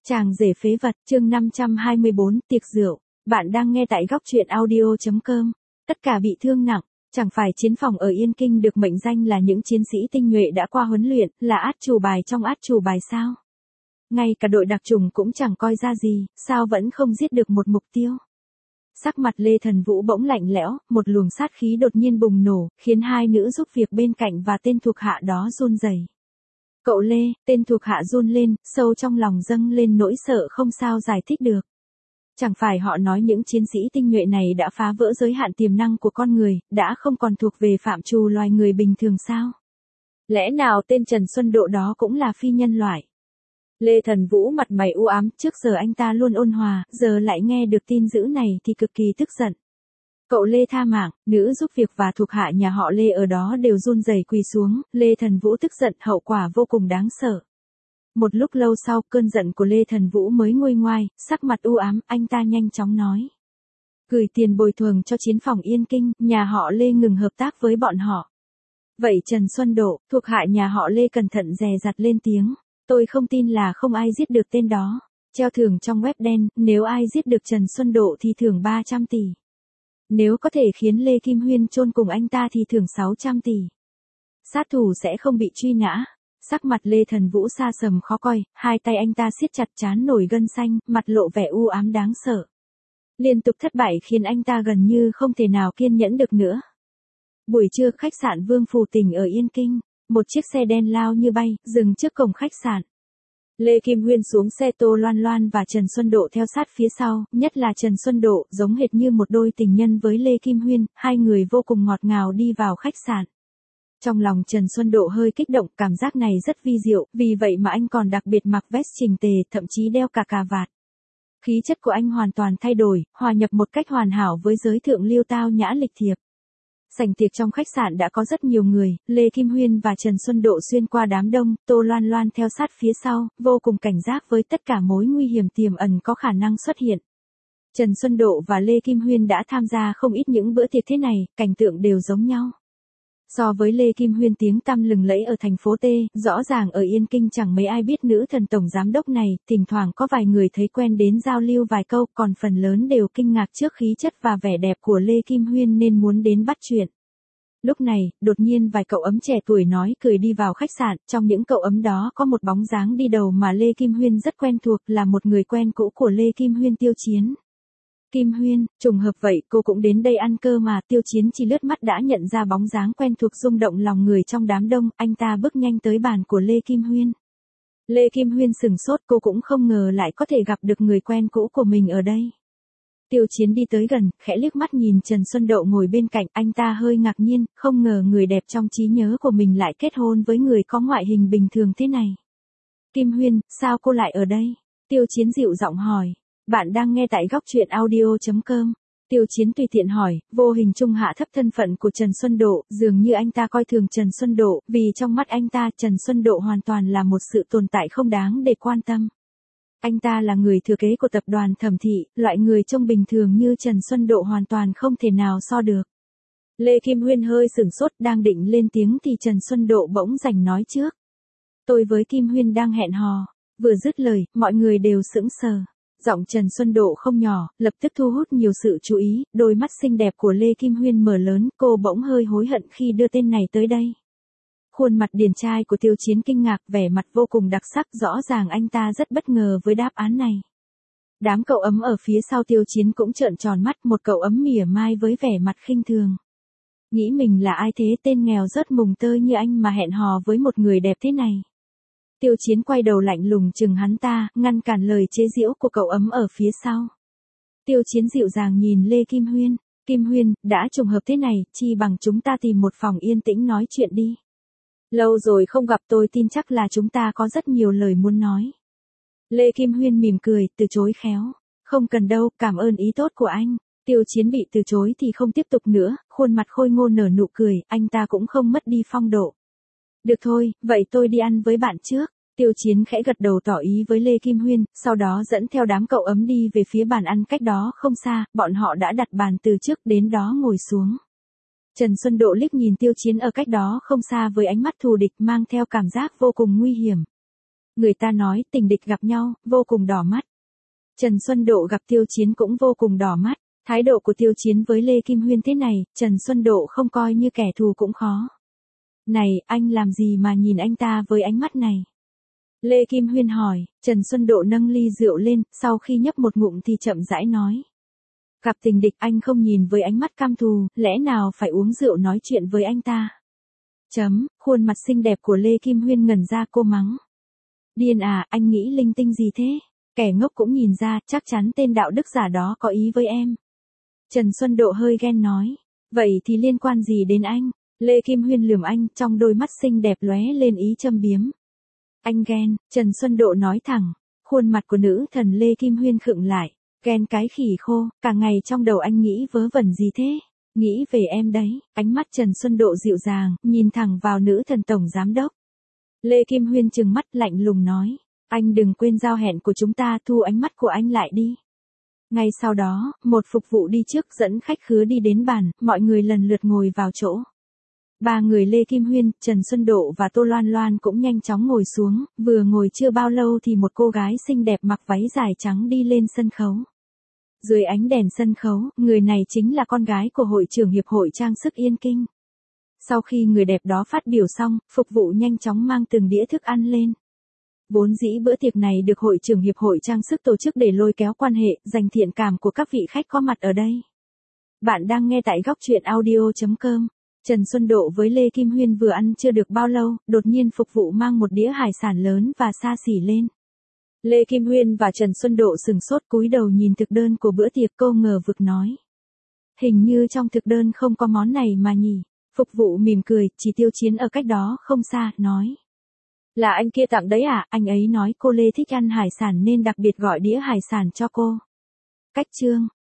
Chàng rể phế vật, chương 524, tiệc rượu. Bạn đang nghe tại góc truyện audio.com. Tất cả bị thương nặng, chẳng phải chiến phòng ở Yên Kinh được mệnh danh là những chiến sĩ tinh nhuệ đã qua huấn luyện, là át chủ bài trong át chủ bài sao? Ngay cả đội đặc trùng cũng chẳng coi ra gì, sao vẫn không giết được một mục tiêu? Sắc mặt Lê Thần Vũ bỗng lạnh lẽo, một luồng sát khí đột nhiên bùng nổ, khiến hai nữ giúp việc bên cạnh và tên thuộc hạ đó run rẩy. Cậu Lê, tên thuộc hạ run lên, sâu trong lòng dâng lên nỗi sợ không sao giải thích được. Chẳng phải họ nói những chiến sĩ tinh nhuệ này đã phá vỡ giới hạn tiềm năng của con người, đã không còn thuộc về phạm trù loài người bình thường sao? Lẽ nào tên Trần Xuân Độ đó cũng là phi nhân loại? Lê Thần Vũ mặt mày u ám, trước giờ anh ta luôn ôn hòa, giờ lại nghe được tin dữ này thì cực kỳ tức giận. Cậu Lê tha mạng, nữ giúp việc và thuộc hạ nhà họ Lê ở đó đều run rẩy quỳ xuống, Lê Thần Vũ tức giận, hậu quả vô cùng đáng sợ. Một lúc lâu sau, cơn giận của Lê Thần Vũ mới nguôi ngoai, sắc mặt u ám, anh ta nhanh chóng nói. Gửi tiền bồi thường cho chiến phòng Yên Kinh, nhà họ Lê ngừng hợp tác với bọn họ. Vậy Trần Xuân Độ, thuộc hạ nhà họ Lê cẩn thận dè dặt lên tiếng. Tôi không tin là không ai giết được tên đó. Treo thưởng trong web đen, nếu ai giết được Trần Xuân Độ thì thưởng 300 tỷ. Nếu có thể khiến Lê Kim Huyên chôn cùng anh ta thì thưởng 600 tỷ. Sát thủ sẽ không bị truy nã. Sắc mặt Lê Thần Vũ xa sầm khó coi, hai tay anh ta siết chặt trán nổi gân xanh, mặt lộ vẻ u ám đáng sợ. Liên tục thất bại khiến anh ta gần như không thể nào kiên nhẫn được nữa. Buổi trưa, khách sạn Vương Phủ Tỉnh ở Yên Kinh, một chiếc xe đen lao như bay, dừng trước cổng khách sạn. Lê Kim Huyên xuống xe, Tô Loan Loan và Trần Xuân Độ theo sát phía sau, nhất là Trần Xuân Độ, giống hệt như một đôi tình nhân với Lê Kim Huyên, hai người vô cùng ngọt ngào đi vào khách sạn. Trong lòng Trần Xuân Độ hơi kích động, cảm giác này rất vi diệu, vì vậy mà anh còn đặc biệt mặc vest chỉnh tề, thậm chí đeo cả cà vạt. Khí chất của anh hoàn toàn thay đổi, hòa nhập một cách hoàn hảo với giới thượng lưu tao nhã lịch thiệp. Sảnh tiệc trong khách sạn đã có rất nhiều người, Lê Kim Huyên và Trần Xuân Độ xuyên qua đám đông, Tô Loan Loan theo sát phía sau, vô cùng cảnh giác với tất cả mối nguy hiểm tiềm ẩn có khả năng xuất hiện. Trần Xuân Độ và Lê Kim Huyên đã tham gia không ít những bữa tiệc thế này, cảnh tượng đều giống nhau. So với Lê Kim Huyên tiếng tăm lừng lẫy ở thành phố T, rõ ràng ở Yên Kinh chẳng mấy ai biết nữ thần tổng giám đốc này, thỉnh thoảng có vài người thấy quen đến giao lưu vài câu, còn phần lớn đều kinh ngạc trước khí chất và vẻ đẹp của Lê Kim Huyên nên muốn đến bắt chuyện. Lúc này, đột nhiên vài cậu ấm trẻ tuổi nói cười đi vào khách sạn, trong những cậu ấm đó có một bóng dáng đi đầu mà Lê Kim Huyên rất quen thuộc, là một người quen cũ của Lê Kim Huyên, Tiêu Chiến. Kim Huyên, trùng hợp vậy, cô cũng đến đây ăn cơ mà, Tiêu Chiến chỉ lướt mắt đã nhận ra bóng dáng quen thuộc rung động lòng người trong đám đông, anh ta bước nhanh tới bàn của Lê Kim Huyên. Lê Kim Huyên sừng sốt, cô cũng không ngờ lại có thể gặp được người quen cũ của mình ở đây. Tiêu Chiến đi tới gần, khẽ liếc mắt nhìn Trần Xuân Độ ngồi bên cạnh, anh ta hơi ngạc nhiên, không ngờ người đẹp trong trí nhớ của mình lại kết hôn với người có ngoại hình bình thường thế này. Kim Huyên, sao cô lại ở đây? Tiêu Chiến dịu giọng hỏi. Bạn đang nghe tại góc truyện audio.com. Tiêu Chiến tùy tiện hỏi, vô hình trung hạ thấp thân phận của Trần Xuân Độ, dường như anh ta coi thường Trần Xuân Độ, vì trong mắt anh ta Trần Xuân Độ hoàn toàn là một sự tồn tại không đáng để quan tâm. Anh ta là người thừa kế của tập đoàn Thẩm Thị, loại người trông bình thường như Trần Xuân Độ hoàn toàn không thể nào so được. Lê Kim Huyên hơi sửng sốt, đang định lên tiếng thì Trần Xuân Độ bỗng giành nói trước. Tôi với Kim Huyên đang hẹn hò. Vừa dứt lời, mọi người đều sững sờ. Giọng Trần Xuân Độ không nhỏ, lập tức thu hút nhiều sự chú ý, đôi mắt xinh đẹp của Lê Kim Huyên mở lớn, cô bỗng hơi hối hận khi đưa tên này tới đây. Khuôn mặt điển trai của Tiêu Chiến kinh ngạc, vẻ mặt vô cùng đặc sắc, rõ ràng anh ta rất bất ngờ với đáp án này. Đám cậu ấm ở phía sau Tiêu Chiến cũng trợn tròn mắt, một cậu ấm mỉa mai với vẻ mặt khinh thường. Nghĩ mình là ai thế, tên nghèo rớt mùng tơi như anh mà hẹn hò với một người đẹp thế này. Tiêu Chiến quay đầu lạnh lùng chừng hắn ta, ngăn cản lời chế giễu của cậu ấm ở phía sau. Tiêu Chiến dịu dàng nhìn Lê Kim Huyên. Kim Huyên, đã trùng hợp thế này, chi bằng chúng ta tìm một phòng yên tĩnh nói chuyện đi. Lâu rồi không gặp, tôi tin chắc là chúng ta có rất nhiều lời muốn nói. Lê Kim Huyên mỉm cười, từ chối khéo. Không cần đâu, cảm ơn ý tốt của anh. Tiêu Chiến bị từ chối thì không tiếp tục nữa, khuôn mặt khôi ngô nở nụ cười, anh ta cũng không mất đi phong độ. Được thôi, vậy tôi đi ăn với bạn trước. Tiêu Chiến khẽ gật đầu tỏ ý với Lê Kim Huyên, sau đó dẫn theo đám cậu ấm đi về phía bàn ăn cách đó không xa, bọn họ đã đặt bàn từ trước đến đó ngồi xuống. Trần Xuân Độ liếc nhìn Tiêu Chiến ở cách đó không xa với ánh mắt thù địch mang theo cảm giác vô cùng nguy hiểm. Người ta nói tình địch gặp nhau, vô cùng đỏ mắt. Trần Xuân Độ gặp Tiêu Chiến cũng vô cùng đỏ mắt. Thái độ của Tiêu Chiến với Lê Kim Huyên thế này, Trần Xuân Độ không coi như kẻ thù cũng khó. Này, anh làm gì mà nhìn anh ta với ánh mắt này? Lê Kim Huyên hỏi, Trần Xuân Độ nâng ly rượu lên, sau khi nhấp một ngụm thì chậm rãi nói. Gặp tình địch anh không nhìn với ánh mắt cam thù, lẽ nào phải uống rượu nói chuyện với anh ta? Khuôn mặt xinh đẹp của Lê Kim Huyên ngẩn ra, cô mắng. Điên à, anh nghĩ linh tinh gì thế? Kẻ ngốc cũng nhìn ra, chắc chắn tên đạo đức giả đó có ý với em. Trần Xuân Độ hơi ghen nói. Vậy thì liên quan gì đến anh? Lê Kim Huyên lườm anh, trong đôi mắt xinh đẹp lóe lên ý châm biếm. Anh ghen, Trần Xuân Độ nói thẳng. Khuôn mặt của nữ thần Lê Kim Huyên khựng lại. Ghen cái khỉ khô, cả ngày trong đầu anh nghĩ vớ vẩn gì thế? Nghĩ về em đấy. Ánh mắt Trần Xuân Độ dịu dàng, nhìn thẳng vào nữ thần tổng giám đốc. Lê Kim Huyên trừng mắt lạnh lùng nói. Anh đừng quên giao hẹn của chúng ta, thu ánh mắt của anh lại đi. Ngay sau đó, một phục vụ đi trước dẫn khách khứa đi đến bàn, mọi người lần lượt ngồi vào chỗ. Ba người Lê Kim Huyên, Trần Xuân Độ và Tô Loan Loan cũng nhanh chóng ngồi xuống, vừa ngồi chưa bao lâu thì một cô gái xinh đẹp mặc váy dài trắng đi lên sân khấu. Dưới ánh đèn sân khấu, người này chính là con gái của hội trưởng Hiệp hội Trang sức Yên Kinh. Sau khi người đẹp đó phát biểu xong, phục vụ nhanh chóng mang từng đĩa thức ăn lên. Vốn dĩ bữa tiệc này được hội trưởng Hiệp hội Trang sức tổ chức để lôi kéo quan hệ, giành thiện cảm của các vị khách có mặt ở đây. Bạn đang nghe tại góc truyện audio.com. Trần Xuân Độ với Lê Kim Huyên vừa ăn chưa được bao lâu, đột nhiên phục vụ mang một đĩa hải sản lớn và xa xỉ lên. Lê Kim Huyên và Trần Xuân Độ sừng sốt cúi đầu nhìn thực đơn của bữa tiệc, cô ngờ vực nói. Hình như trong thực đơn không có món này mà nhỉ. Phục vụ mỉm cười, chỉ Tiêu Chiến ở cách đó không xa, nói. Là anh kia tặng đấy à, anh ấy nói cô Lê thích ăn hải sản nên đặc biệt gọi đĩa hải sản cho cô. Cách chương.